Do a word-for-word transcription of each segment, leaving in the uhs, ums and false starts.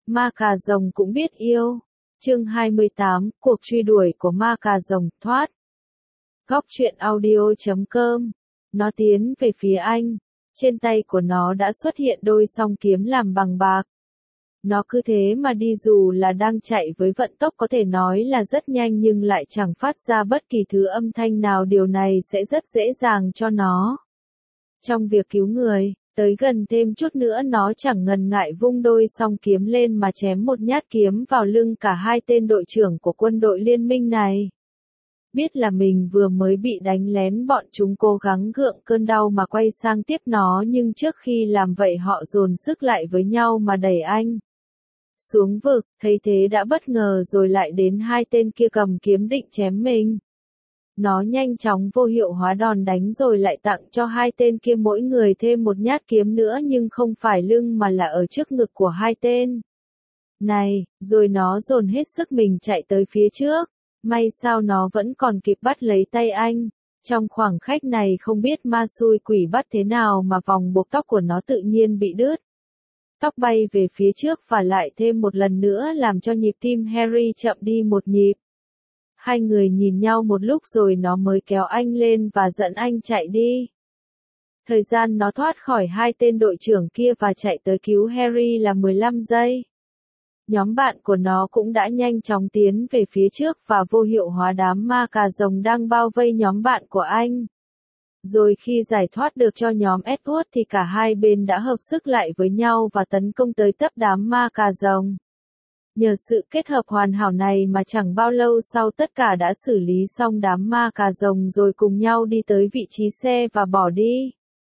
Ma cà rồng cũng biết yêu. Chương hai mươi tám, cuộc truy đuổi của ma cà rồng, thoát. Góc truyện audio chấm com. Nó tiến về phía anh. Trên tay của nó đã xuất hiện đôi song kiếm làm bằng bạc. Nó cứ thế mà đi, dù là đang chạy với vận tốc có thể nói là rất nhanh nhưng lại chẳng phát ra bất kỳ thứ âm thanh nào, điều này sẽ rất dễ dàng cho nó. Trong việc cứu người, tới gần thêm chút nữa nó chẳng ngần ngại vung đôi song kiếm lên mà chém một nhát kiếm vào lưng cả hai tên đội trưởng của quân đội liên minh này. Biết là mình vừa mới bị đánh lén, bọn chúng cố gắng gượng cơn đau mà quay sang tiếp nó, nhưng trước khi làm vậy họ dồn sức lại với nhau mà đẩy anh xuống vực. Thấy thế đã bất ngờ rồi lại đến hai tên kia cầm kiếm định chém mình. Nó nhanh chóng vô hiệu hóa đòn đánh rồi lại tặng cho hai tên kia mỗi người thêm một nhát kiếm nữa, nhưng không phải lưng mà là ở trước ngực của hai tên này, rồi nó dồn hết sức mình chạy tới phía trước. May sao nó vẫn còn kịp bắt lấy tay anh. Trong khoảng khắc này không biết ma xui quỷ bắt thế nào mà vòng buộc tóc của nó tự nhiên bị đứt. Tóc bay về phía trước và lại thêm một lần nữa làm cho nhịp tim Harry chậm đi một nhịp. Hai người nhìn nhau một lúc rồi nó mới kéo anh lên và dẫn anh chạy đi. Thời gian nó thoát khỏi hai tên đội trưởng kia và chạy tới cứu Harry là mười lăm giây. Nhóm bạn của nó cũng đã nhanh chóng tiến về phía trước và vô hiệu hóa đám ma cà rồng đang bao vây nhóm bạn của anh. Rồi khi giải thoát được cho nhóm Edward thì cả hai bên đã hợp sức lại với nhau và tấn công tới tấp đám ma cà rồng. Nhờ sự kết hợp hoàn hảo này mà chẳng bao lâu sau tất cả đã xử lý xong đám ma cà rồng rồi cùng nhau đi tới vị trí xe và bỏ đi.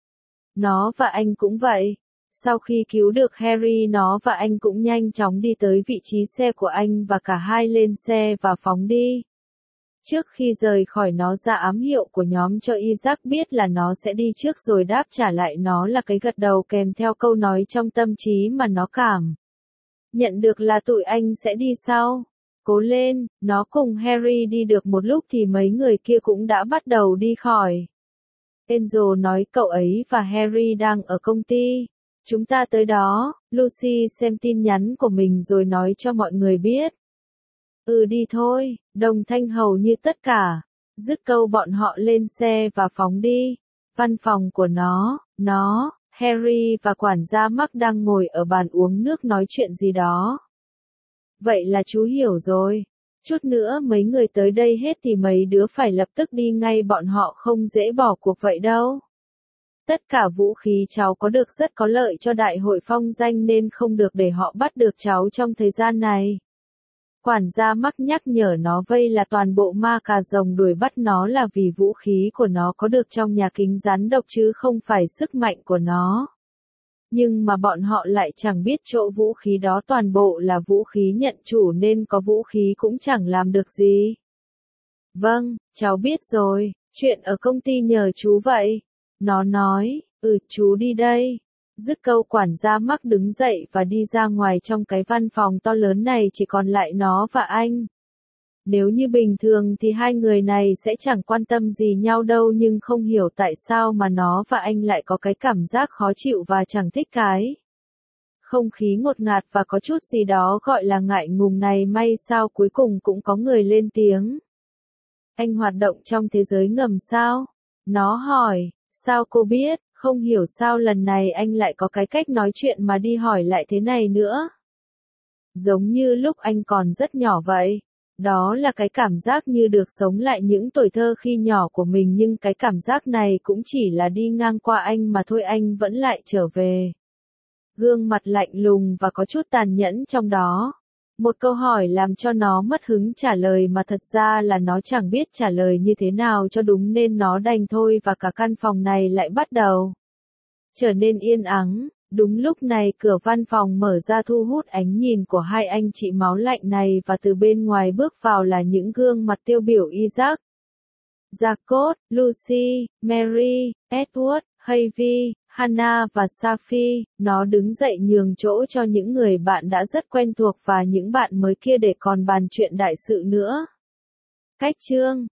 Nó và anh cũng vậy. Sau khi cứu được Harry, nó và anh cũng nhanh chóng đi tới vị trí xe của anh và cả hai lên xe và phóng đi. Trước khi rời khỏi, nó ra ám hiệu của nhóm cho Isaac biết là nó sẽ đi trước, rồi đáp trả lại nó là cái gật đầu kèm theo câu nói trong tâm trí mà nó cảm nhận được là tụi anh sẽ đi sau. Cố lên. Nó cùng Harry đi được một lúc thì mấy người kia cũng đã bắt đầu đi khỏi. Angel nói cậu ấy và Harry đang ở công ty. Chúng ta tới đó. Lucy xem tin nhắn của mình rồi nói cho mọi người biết. Ừ đi thôi. Đồng thanh hầu như tất cả. Dứt câu bọn họ lên xe và phóng đi. Văn phòng của nó, nó, Harry và quản gia Mark đang ngồi ở bàn uống nước nói chuyện gì đó. Vậy là chú hiểu rồi. Chút nữa mấy người tới đây hết thì mấy đứa phải lập tức đi ngay, bọn họ không dễ bỏ cuộc vậy đâu. Tất cả vũ khí cháu có được rất có lợi cho đại hội phong danh nên không được để họ bắt được cháu trong thời gian này. Quản gia Mark nhắc nhở nó vây là toàn bộ ma cà rồng đuổi bắt nó là vì vũ khí của nó có được trong nhà kính rắn độc chứ không phải sức mạnh của nó. Nhưng mà bọn họ lại chẳng biết chỗ vũ khí đó toàn bộ là vũ khí nhận chủ nên có vũ khí cũng chẳng làm được gì. Vâng, cháu biết rồi, chuyện ở công ty nhờ chú vậy. Nó nói, ừ chú đi đây. Dứt câu quản gia Mark đứng dậy và đi ra ngoài. Trong cái văn phòng to lớn này chỉ còn lại nó và anh. Nếu như bình thường thì hai người này sẽ chẳng quan tâm gì nhau đâu, nhưng không hiểu tại sao mà nó và anh lại có cái cảm giác khó chịu và chẳng thích cái không khí ngột ngạt và có chút gì đó gọi là ngại ngùng này. May sao cuối cùng cũng có người lên tiếng. Anh hoạt động trong thế giới ngầm sao? Nó hỏi. Sao cô biết? Không hiểu sao lần này anh lại có cái cách nói chuyện mà đi hỏi lại thế này nữa. Giống như lúc anh còn rất nhỏ vậy. Đó là cái cảm giác như được sống lại những tuổi thơ khi nhỏ của mình, nhưng cái cảm giác này cũng chỉ là đi ngang qua anh mà thôi. Anh vẫn lại trở về. Gương mặt lạnh lùng và có chút tàn nhẫn trong đó. Một câu hỏi làm cho nó mất hứng trả lời mà thật ra là nó chẳng biết trả lời như thế nào cho đúng nên nó đành thôi, và cả căn phòng này lại bắt đầu trở nên yên ắng. Đúng lúc này cửa văn phòng mở ra thu hút ánh nhìn của hai anh chị máu lạnh này, và từ bên ngoài bước vào là những gương mặt tiêu biểu: Isaac, Jacob, Lucy, Mary, Edward, Harvey, Hannah và Sophie. Nó đứng dậy nhường chỗ cho những người bạn đã rất quen thuộc và những bạn mới kia để còn bàn chuyện đại sự nữa. Cách chương